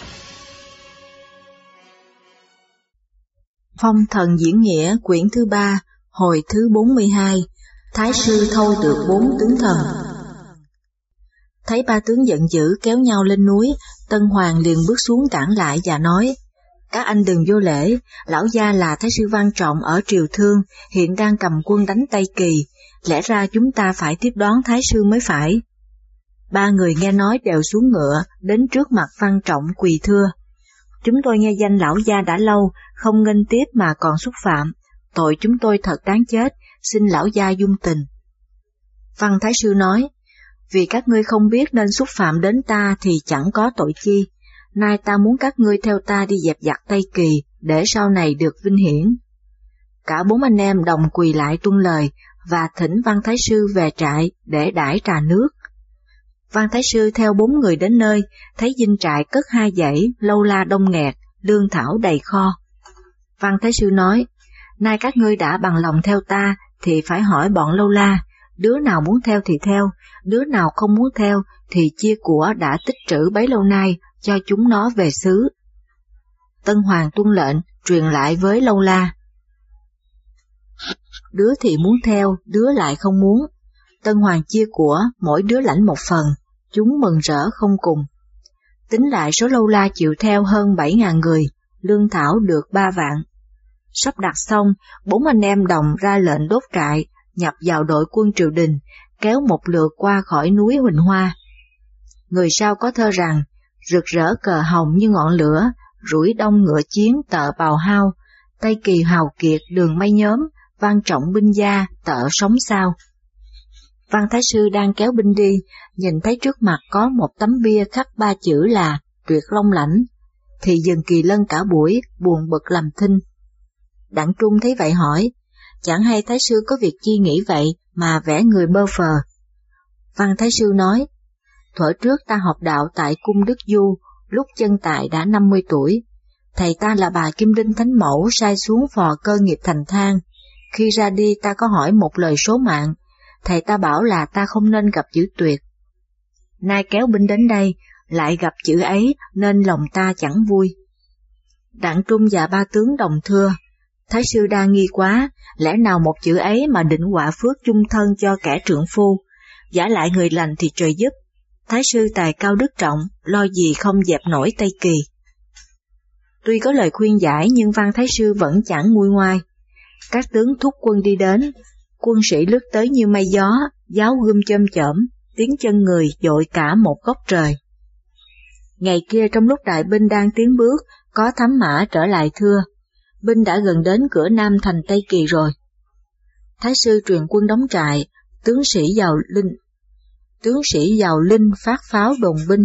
Phong thần diễn nghĩa quyển thứ 3, hồi thứ 42, Thái sư thâu được 4 tướng thần. Thấy ba tướng giận dữ kéo nhau lên núi, Tân Hoàng liền bước xuống cản lại và nói: Các anh đừng vô lễ, lão gia là Thái sư Văn Trọng ở Triều Thương, hiện đang cầm quân đánh Tây Kỳ, lẽ ra chúng ta phải tiếp đón Thái sư mới phải. Ba người nghe nói đều xuống ngựa, đến trước mặt Văn Trọng quỳ thưa: Chúng tôi nghe danh lão gia đã lâu, không nghênh tiếp mà còn xúc phạm, tội chúng tôi thật đáng chết, xin lão gia dung tình. Văn Thái sư nói: Vì các ngươi không biết nên xúc phạm đến ta thì chẳng có tội chi, nay ta muốn các ngươi theo ta đi dẹp giặc Tây Kỳ, để sau này được vinh hiển. Cả 4 anh em đồng quỳ lại tuân lời, và thỉnh Văn Thái sư về trại để đãi trà nước. Văn Thái sư theo 4 người đến nơi, thấy dinh trại cất 2 dãy, lâu la đông nghẹt, lương thảo đầy kho. Văn Thái sư nói: Nay các ngươi đã bằng lòng theo ta, thì phải hỏi bọn lâu la, đứa nào muốn theo thì theo, đứa nào không muốn theo thì chia của đã tích trữ bấy lâu nay, cho chúng nó về xứ. Tân Hoàng tuân lệnh, truyền lại với lâu la. Đứa thì muốn theo, đứa lại không muốn. Tân Hoàng chia của, mỗi đứa lãnh 1 phần, chúng mừng rỡ không cùng. Tính lại số lâu la chịu theo hơn 7.000 người, lương thảo được 3 vạn. Sắp đặt xong, 4 anh em đồng ra lệnh đốt trại, nhập vào đội quân triều đình, kéo một lượt qua khỏi núi Huỳnh Hoa. Người sau có thơ rằng: Rực rỡ cờ hồng như ngọn lửa, rủi đông ngựa chiến tợ bào hao, Tây Kỳ hào kiệt đường mây nhóm, Văn Trọng binh gia tợ sống sao. Văn Thái sư đang kéo binh đi, nhìn thấy trước mặt có một tấm bia khắc 3 chữ là Tuyệt Long Lãnh, thì dừng kỳ lân cả buổi, buồn bực làm thinh. Đặng Trung thấy vậy hỏi: Chẳng hay Thái sư có việc chi nghĩ vậy mà vẽ người bơ phờ? Văn Thái sư nói: Thuở trước ta học đạo tại cung Đức Du, lúc chân tại đã 50 tuổi. Thầy ta là bà Kim Đinh Thánh Mẫu sai xuống phò cơ nghiệp thành thang. Khi ra đi ta có hỏi một lời số mạng, thầy ta bảo là ta không nên gặp chữ tuyệt. Nay kéo binh đến đây, lại gặp chữ ấy nên lòng ta chẳng vui. Đặng Trung và 3 tướng đồng thưa: Thái sư đa nghi quá, lẽ nào một chữ ấy mà định họa phước chung thân cho kẻ trượng phu, giả lại người lành thì trời giúp. Thái sư tài cao đức trọng, lo gì không dẹp nổi Tây Kỳ. Tuy có lời khuyên giải nhưng Văn Thái sư vẫn chẳng nguôi ngoai. Các tướng thúc quân đi đến, quân sĩ lướt tới như mây gió, giáo gươm chôm chởm, tiếng chân người dội cả một góc trời. Ngày kia trong lúc đại binh đang tiến bước, có thám mã trở lại thưa: Binh đã gần đến cửa nam thành Tây Kỳ rồi. Thái sư truyền quân đóng trại, tướng sĩ vào linh phát pháo đồn binh.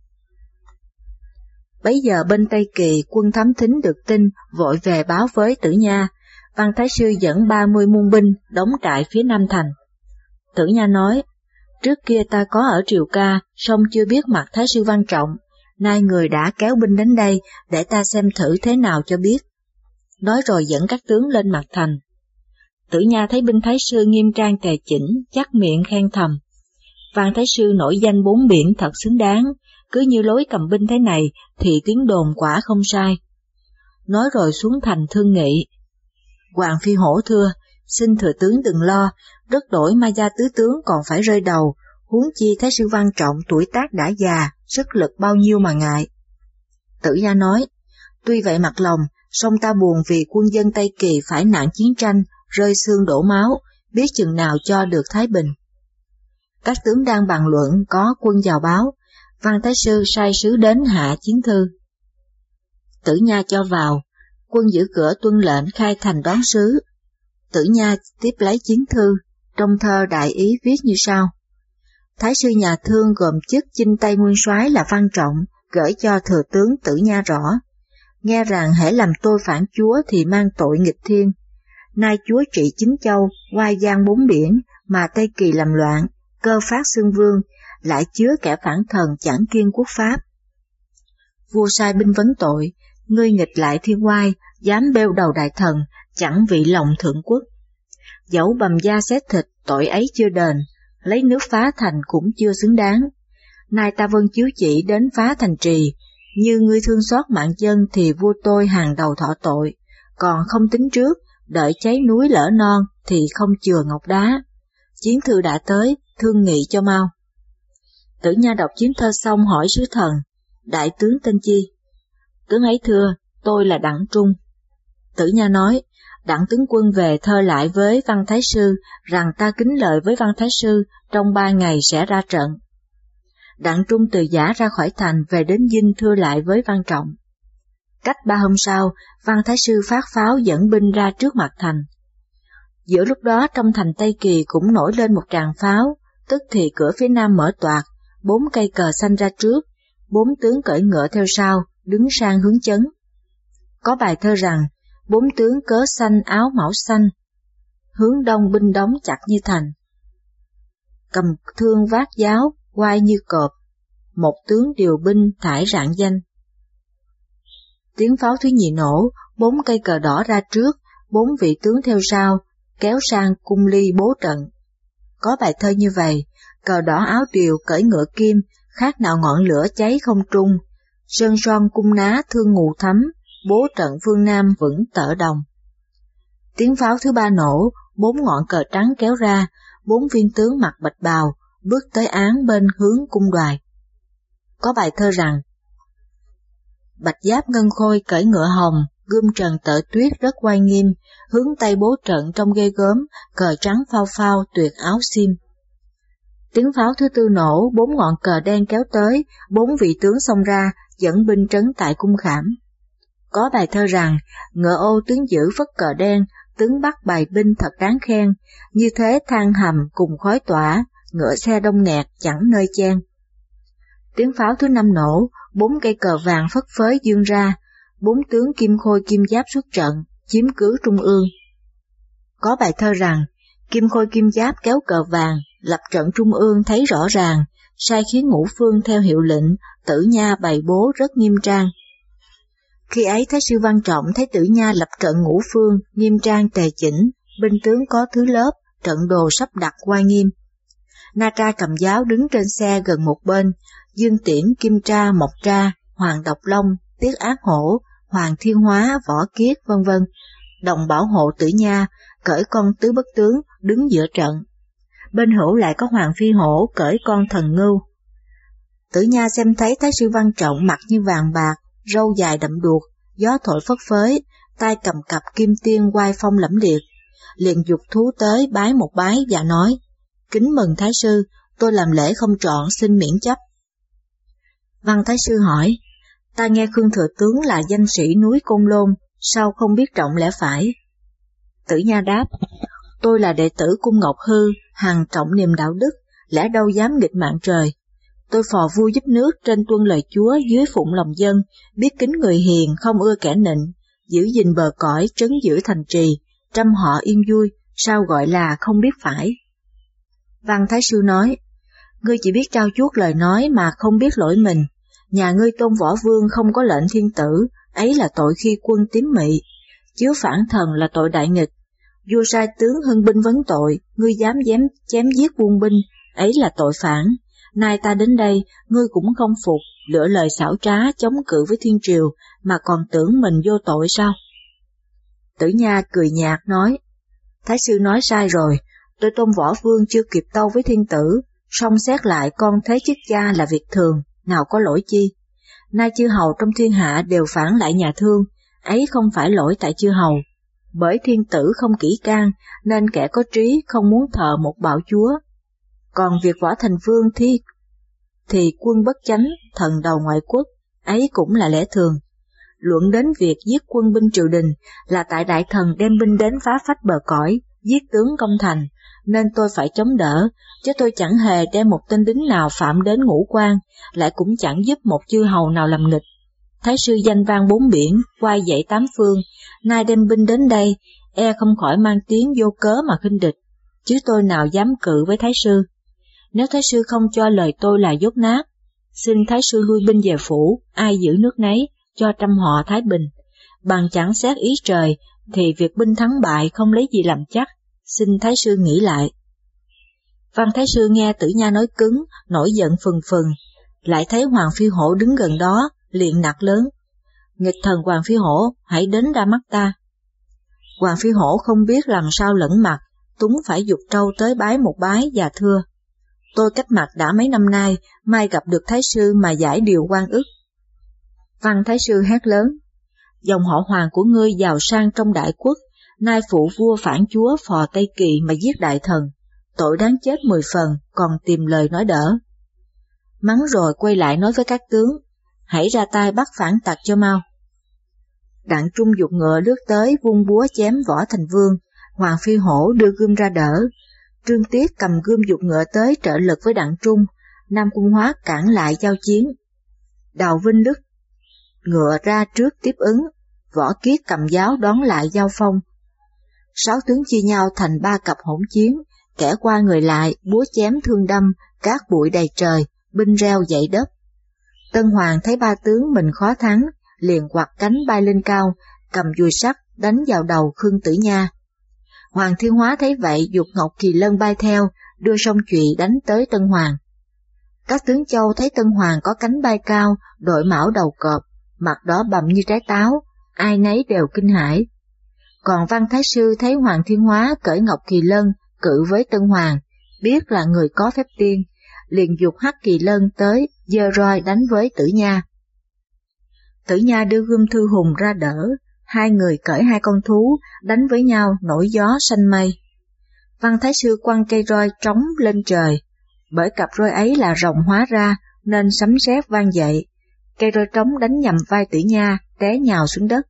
Bấy giờ bên Tây Kỳ quân thám thính được tin, vội về báo với Tử Nha. Văn Thái sư dẫn 30 muôn binh đóng trại phía nam thành. Tử Nha nói: Trước kia ta có ở Triều Ca, song chưa biết mặt Thái sư Văn Trọng, nay người đã kéo binh đến đây, để ta xem thử thế nào cho biết. Nói rồi dẫn các tướng lên mặt thành. Tử Nha thấy binh Thái sư nghiêm trang tề chỉnh, chắc miệng khen thầm: Văn Thái sư nổi danh 4 biển thật xứng đáng, cứ như lối cầm binh thế này thì tiếng đồn quả không sai. Nói rồi xuống thành thương nghị. Hoàng Phi Hổ thưa: Xin thừa tướng đừng lo, đất đổi ma gia tứ tướng còn phải rơi đầu, huống chi Thái sư Văn Trọng tuổi tác đã già, sức lực bao nhiêu mà ngại. Tử Nha nói: Tuy vậy mặt lòng, song ta buồn vì quân dân Tây Kỳ phải nạn chiến tranh, rơi xương đổ máu, biết chừng nào cho được thái bình. Các tướng đang bàn luận, có quân vào báo, Văn Thái sư sai sứ đến hạ chiến thư. Tử Nha cho vào, quân giữ cửa tuân lệnh khai thành đón sứ. Tử Nha tiếp lấy chiến thư, trong thơ đại ý viết như sau: Thái sư nhà Thương gồm chức chinh Tây nguyên soái là Văn Trọng, gửi cho thừa tướng Tử Nha rõ: Nghe rằng hễ làm tôi phản chúa thì mang tội nghịch thiên. Nay chúa trị 9 châu, oai giang 4 biển, mà Tây Kỳ làm loạn, cơ phát xưng vương, lại chứa kẻ phản thần chẳng kiêng quốc pháp. Vua sai binh vấn tội, ngươi nghịch lại thiên oai, dám bêu đầu đại thần, chẳng vị lòng thượng quốc. Dẫu bầm da xé thịt, tội ấy chưa đền, lấy nước phá thành cũng chưa xứng đáng. Nay ta vâng chiếu chỉ đến phá thành trì, như ngươi thương xót mạng dân thì vua tôi hàng đầu thọ tội, còn không tính trước, đợi cháy núi lỡ non thì không chừa ngọc đá. Chiến thư đã tới, thương nghị cho mau. Tử Nha đọc chiến thơ xong hỏi sứ thần, đại tướng tên chi? Tướng ấy thưa, tôi là Đặng Trung. Tử Nha nói, Đặng tướng quân về thơ lại với Văn Thái Sư rằng ta kính lời với Văn Thái Sư trong 3 ngày sẽ ra trận. Đặng Trung từ giã ra khỏi thành về đến dinh thưa lại với Văn Trọng. Cách 3 hôm sau, Văn Thái Sư phát pháo dẫn binh ra trước mặt thành. Giữa lúc đó trong thành Tây Kỳ cũng nổi lên một tràng pháo, tức thì cửa phía nam mở toạc, 4 cây cờ xanh ra trước, 4 tướng cưỡi ngựa theo sau, đứng sang hướng chấn. Có bài thơ rằng, 4 tướng cớ xanh áo mão xanh, hướng đông binh đóng chặt như thành. Cầm thương vác giáo, quai như cọp, một tướng điều binh thải rạng danh. Tiếng pháo thứ nhì nổ, 4 cây cờ đỏ ra trước, 4 vị tướng theo sau, kéo sang cung ly bố trận. Có bài thơ như vậy, cờ đỏ áo điều cởi ngựa kim, khác nào ngọn lửa cháy không trung, sơn son cung ná thương ngù thắm, bố trận phương Nam vững tở đồng. Tiếng pháo thứ 3 nổ, 4 ngọn cờ trắng kéo ra, 4 viên tướng mặc bạch bào, bước tới án bên hướng cung đoài. Có bài thơ rằng, bạch giáp ngân khôi cởi ngựa hồng, gươm trần tở tuyết rất oai nghiêm, hướng tây bố trận trong ghê gớm, cờ trắng phao phao tuyệt áo xiêm. Tiếng pháo thứ 4 nổ, 4 ngọn cờ đen kéo tới, 4 vị tướng xông ra, dẫn binh trấn tại cung khảm. Có bài thơ rằng, ngựa ô tướng giữ phất cờ đen, tướng bắt bài binh thật đáng khen, như thế than hầm cùng khói tỏa, ngựa xe đông nghẹt chẳng nơi chen. Tiếng pháo thứ 5 nổ, 4 cây cờ vàng phất phới dương ra, 4 tướng kim khôi kim giáp xuất trận, chiếm cứ trung ương. Có bài thơ rằng, kim khôi kim giáp kéo cờ vàng, lập trận trung ương thấy rõ ràng, sai khiến ngũ phương theo hiệu lệnh, Tử Nha bày bố rất nghiêm trang. Khi ấy Thái sư Văn Trọng thấy Tử Nha lập trận ngũ phương, nghiêm trang tề chỉnh, binh tướng có thứ lớp, trận đồ sắp đặt oai nghiêm. Na Tra cầm giáo đứng trên xe gần một bên, Dương Tiễn, Kim Tra, Mộc Tra, Hoàng Độc Long, Tiết Ác Hổ, Hoàng Thiên Hóa, Võ Kiết vân vân, đồng bảo hộ Tử Nha, cởi con tứ bất tướng, đứng giữa trận. Bên hữu lại có Hoàng Phi Hổ cởi con Thần Ngưu. Tử Nha xem thấy Thái sư Văn Trọng mặt như vàng bạc, râu dài đậm đuột, gió thổi phất phới, tay cầm cặp kim tiên oai phong lẫm liệt, liền giục thú tới bái một bái và nói, kính mừng Thái sư, tôi làm lễ không trọn xin miễn chấp. Văn Thái sư hỏi, ta nghe Khương Thừa Tướng là danh sĩ núi Côn Lôn, sao không biết trọng lẽ phải? Tử Nha đáp, tôi là đệ tử cung Ngọc Hư, hằng trọng niềm đạo đức, lẽ đâu dám nghịch mạng trời. Tôi phò vua giúp nước trên tuân lời Chúa dưới phụng lòng dân, biết kính người hiền không ưa kẻ nịnh, giữ gìn bờ cõi trấn giữ thành trì, trăm họ yên vui, sao gọi là không biết phải. Văn Thái sư nói, ngươi chỉ biết trao chuốt lời nói mà không biết lỗi mình, nhà ngươi Tôn Võ Vương không có lệnh thiên tử, ấy là tội khi quân tín mị, chiếu phản thần là tội đại nghịch, vua sai tướng hưng binh vấn tội, ngươi dám chém giết quân binh, ấy là tội phản. Nay ta đến đây, ngươi cũng không phục, lựa lời xảo trá chống cự với thiên triều, mà còn tưởng mình vô tội sao? Tử Nha cười nhạt nói, Thái sư nói sai rồi, tôi Tôn Võ Vương chưa kịp tâu với thiên tử, song xét lại con thế chức cha là việc thường, nào có lỗi chi. Nay chư hầu trong thiên hạ đều phản lại nhà Thương, ấy không phải lỗi tại chư hầu, bởi thiên tử không kỹ can, nên kẻ có trí không muốn thờ một bạo chúa. Còn việc Võ Thành Vương thì quân bất chánh, thần đầu ngoại quốc, ấy cũng là lẽ thường. Luận đến việc giết quân binh triều đình là tại đại thần đem binh đến phá phách bờ cõi, giết tướng công thành, nên tôi phải chống đỡ, chứ tôi chẳng hề đem một tên lính nào phạm đến ngũ quan, lại cũng chẳng giúp một chư hầu nào làm nghịch. Thái sư danh vang 4 biển, quay dậy 8 phương, nay đem binh đến đây, e không khỏi mang tiếng vô cớ mà khinh địch, chứ tôi nào dám cự với Thái sư. Nếu Thái sư không cho lời tôi là dốt nát, xin Thái sư lui binh về phủ, ai giữ nước nấy, cho trăm họ thái bình. Bằng chẳng xét ý trời, thì việc binh thắng bại không lấy gì làm chắc, xin Thái sư nghĩ lại. Văn Thái sư nghe Tử Nha nói cứng, nổi giận phừng phừng, lại thấy Hoàng Phi Hổ đứng gần đó, liền nạt lớn: Nghịch thần Hoàng Phi Hổ, hãy đến ra mắt ta. Hoàng Phi Hổ không biết làm sao lẫn mặt, túng phải giục trâu tới bái một bái và thưa: Tôi cách mặt đã mấy năm nay, mai gặp được Thái sư mà giải điều oan ức. Văn Thái sư hét lớn: Dòng họ Hoàng của ngươi giàu sang trong đại quốc, nay phụ vua phản chúa phò Tây Kỳ mà giết đại thần, tội đáng chết 10 phần, còn tìm lời nói đỡ. Mắng rồi quay lại nói với các tướng: Hãy ra tay bắt phản tặc cho mau. Đặng Trung giục ngựa lướt tới vung búa chém Võ Thành Vương. Hoàng Phi Hổ đưa gươm ra đỡ. Trương Tiết cầm gươm giục ngựa tới trợ lực với Đặng Trung. Nam Cung Hóa cản lại giao chiến. Đào Vinh lướt ngựa ra trước tiếp ứng. Võ Kiết cầm giáo đón lại giao phong. 6 tướng chia nhau thành 3 cặp hỗn chiến, kẻ qua người lại, búa chém thương đâm, cát bụi đầy trời, binh reo dậy đất. Tân Hoàng thấy 3 tướng mình khó thắng, liền quạt cánh bay lên cao, cầm dùi sắt đánh vào đầu Khương Tử Nha. Hoàng Thiên Hóa thấy vậy giục Ngọc Kỳ Lân bay theo, đưa song chùy đánh tới Tân Hoàng. Các tướng Châu thấy Tân Hoàng có cánh bay cao, đội mão đầu cọp, mặt đỏ bầm như trái táo, ai nấy đều kinh hãi. Còn Văn Thái sư thấy Hoàng Thiên Hóa cởi Ngọc Kỳ Lân cự với Tân Hoàng, biết là người có phép tiên, liền giục Hắc Kỳ Lân tới giơ roi đánh với Tử Nha. Tử Nha đưa gươm Thư Hùng ra đỡ, 2 người cởi 2 con thú đánh với nhau nổi gió xanh mây. Văn Thái sư quăng cây roi trống lên trời, bởi cặp roi ấy là rồng hóa ra nên sấm sét vang dậy, cây roi trống đánh nhầm vai Tử Nha, té nhào xuống đất.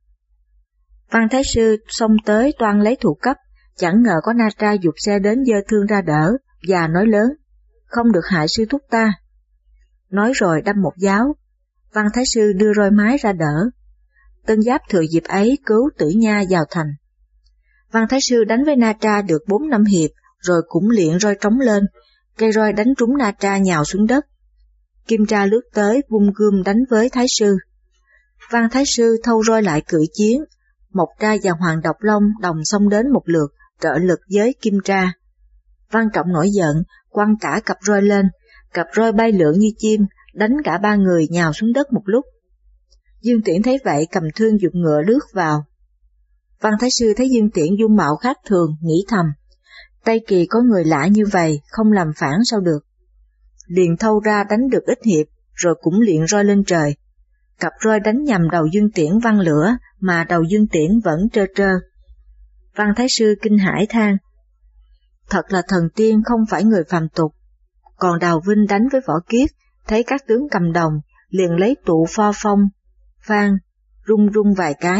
Văn Thái sư xông tới toan lấy thủ cấp, chẳng ngờ có Na Tra giục xe đến giơ thương ra đỡ và nói lớn: Không được hại sư thúc ta. Nói rồi đâm một giáo. Văn Thái sư đưa roi mái ra đỡ. Tân Giáp thừa dịp ấy cứu Tử Nha vào thành. Văn Thái sư đánh với Na Tra được 4 năm hiệp, rồi cũng luyện roi trống lên, cây roi đánh trúng Na Tra nhào xuống đất. Kim Tra lướt tới vung gươm đánh với Thái sư. Văn Thái sư thâu roi lại cự chiến, Mộc Tra và Hoàng Độc Long đồng xông đến một lượt trợ lực với Kim Tra. Văn Trọng nổi giận, quăng cả cặp roi lên, cặp roi bay lượn như chim, đánh cả 3 người nhào xuống đất một lúc. Dương Tiễn thấy vậy cầm thương giục ngựa lướt vào. Văn Thái sư thấy Dương Tiễn dung mạo khác thường, nghĩ thầm: Tây Kỳ có người lạ như vậy, không làm phản sao được. Liền thâu ra đánh được ít hiệp, rồi cũng luyện roi lên trời. Cặp roi đánh nhầm đầu Dương Tiễn văng lửa, mà đầu Dương Tiễn vẫn trơ trơ. Văn Thái sư kinh hãi than: Thật là thần tiên, không phải người phàm tục. Còn Đào Vinh đánh với Võ Kiết, thấy các tướng cầm đồng, liền lấy tụ pho phong, phan, rung rung vài cái.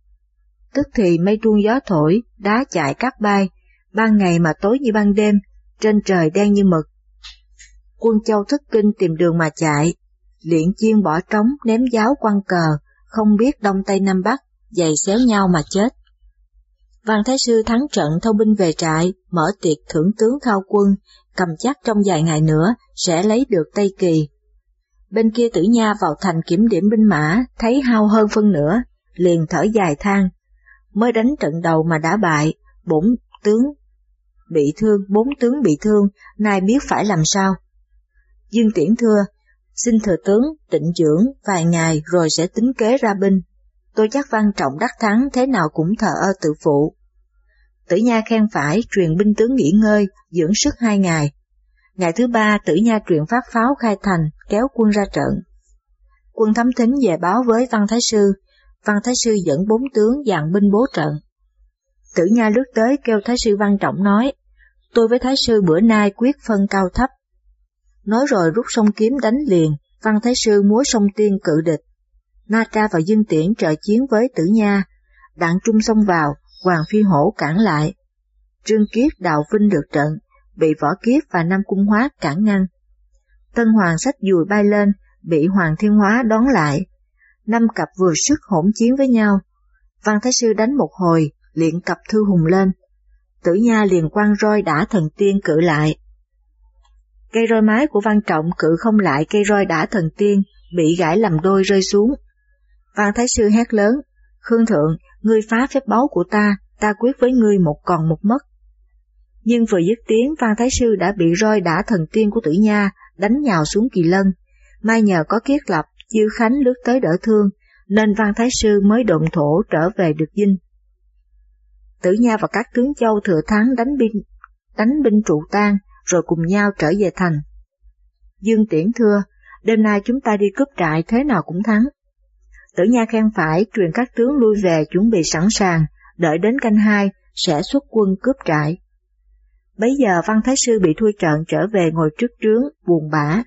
Tức thì mây tuôn gió thổi, đá chạy cát bay, ban ngày mà tối như ban đêm, trên trời đen như mực. Quân Châu thất kinh tìm đường mà chạy, luyện chiên bỏ trống ném giáo quăng cờ, không biết đông tây nam bắc, giày xéo nhau mà chết. Văn Thái sư thắng trận thâu binh về trại, mở tiệc thưởng tướng khao quân, cầm chắc trong vài ngày nữa sẽ lấy được Tây Kỳ. Bên kia Tử Nha vào thành kiểm điểm binh mã, thấy hao hơn phân nửa, liền thở dài than: Mới đánh trận đầu mà đã bại, 4 tướng bị thương, nay biết phải làm sao. Dương Tiễn thưa: Xin thừa tướng tịnh dưỡng vài ngày rồi sẽ tính kế ra binh. Tôi chắc Văn Trọng đắc thắng thế nào cũng thờ ơ tự phụ. Tử Nha khen phải, truyền binh tướng nghỉ ngơi, dưỡng sức 2 ngày. Ngày thứ 3 Tử Nha truyền phát pháo khai thành, kéo quân ra trận. Quân thám thính về báo với Văn Thái sư. Văn Thái sư dẫn 4 tướng dàn binh bố trận. Tử Nha lướt tới kêu Thái sư Văn Trọng nói: Tôi với Thái sư bữa nay quyết phân cao thấp. Nói rồi rút song kiếm đánh liền. Văn Thái sư múa song tiên cự địch. Na Tra và Dương Tiễn trợ chiến với Tử Nha. Đặng Trung xông vào, Hoàng Phi Hổ cản lại. Trương Kiết, Đào Vinh được trận, bị Võ Kiết và Nam Cung Hóa cản ngăn. Tân Hoàng xách dùi bay lên, bị Hoàng Thiên Hóa đón lại. 5 cặp vừa sức hỗn chiến với nhau. Văn Thái sư đánh một hồi, luyện cặp Thư Hùng lên. Tử Nha liền quăng roi đả thần tiên cự lại. Cây roi mái của Văn Trọng cự không lại cây roi đả thần tiên, bị gãy làm đôi rơi xuống. Văn Thái sư hét lớn: Khương thượng, ngươi phá phép báu của ta quyết với ngươi một còn một mất. Nhưng vừa dứt tiếng, Văn Thái sư đã bị roi đả thần tiên của Tử Nha đánh nhào xuống Kỳ Lân. May nhờ có Kiết Lập Chiêu Khánh lướt tới đỡ thương, nên Văn Thái Sư mới độn thổ trở về được dinh. Tử Nha và các tướng Châu thừa thắng đánh binh trụ tan, rồi cùng nhau trở về thành. Dương Tiễn thưa, đêm nay chúng ta đi cướp trại thế nào cũng thắng. Tử Nha khen phải, truyền các tướng lui về chuẩn bị sẵn sàng, đợi đến canh 2 sẽ xuất quân cướp trại. Bấy giờ Văn Thái Sư bị thua trận trở về ngồi trước trướng, buồn bã.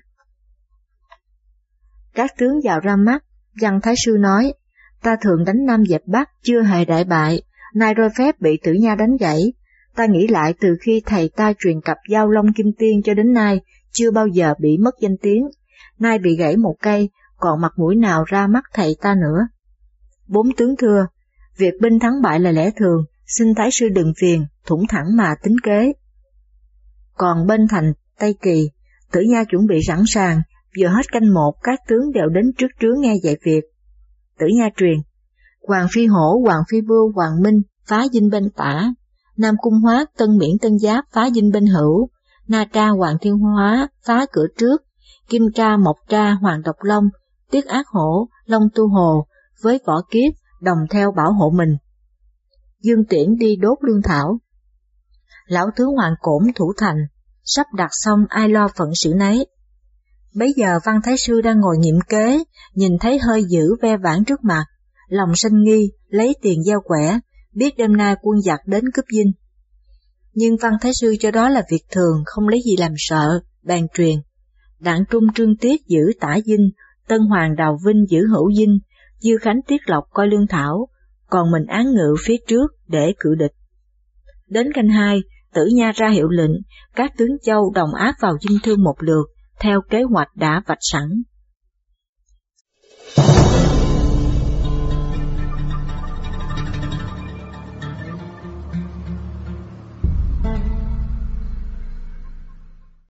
Các tướng vào ra mắt, Văn Thái Sư nói, ta thường đánh Nam dẹp Bắc chưa hề đại bại, nay roi phép bị Tử Nha đánh gãy. Ta nghĩ lại từ khi thầy ta truyền cặp Giao Long Kim Tiên cho đến nay, chưa bao giờ bị mất danh tiếng, nay bị gãy một cây, còn mặt mũi nào ra mắt thầy ta nữa. Bốn tướng thưa, việc binh thắng bại là lẽ thường, xin Thái Sư đừng phiền, thủng thẳng mà tính kế. Còn bên thành Tây Kỳ, Tử Nha chuẩn bị sẵn sàng, vừa hết canh 1 các tướng đều đến trước trướng nghe dạy việc. Tử Nha truyền, Hoàng Phi Hổ, Hoàng Phi Bưu, Hoàng Minh phá dinh bên tả, Nam Cung Hoát, Tân Miễn, Tân Giáp phá dinh bên hữu, Na Tra, Hoàng Thiên Hóa phá cửa trước, Kim Tra, Mộc Tra, Hoàng Độc Long, Tiết Ác Hổ, Long Tu Hồ với Võ Kiếp đồng theo bảo hộ mình. Dương Tiễn đi đốt lương thảo. Lão tướng Hoàng Cổn thủ thành, sắp đặt xong ai lo phận sự nấy. Bấy giờ Văn Thái Sư đang ngồi nghiệm kế, nhìn thấy hơi dữ ve vãn trước mặt, lòng sanh nghi, lấy tiền gieo quẻ, biết đêm nay quân giặc đến cướp dinh. Nhưng Văn Thái Sư cho đó là việc thường, không lấy gì làm sợ, bèn truyền. Đặng Trung Trương Tiết giữ tả dinh, Tân Hoàng Đào Vinh giữ hữu dinh, Diêu Khánh Tiết Lộc coi lương thảo, còn mình án ngự phía trước để cự địch. Đến canh 2, Tử Nha ra hiệu lệnh, các tướng Châu đồng áp vào dinh Thương một lượt, theo kế hoạch đã vạch sẵn.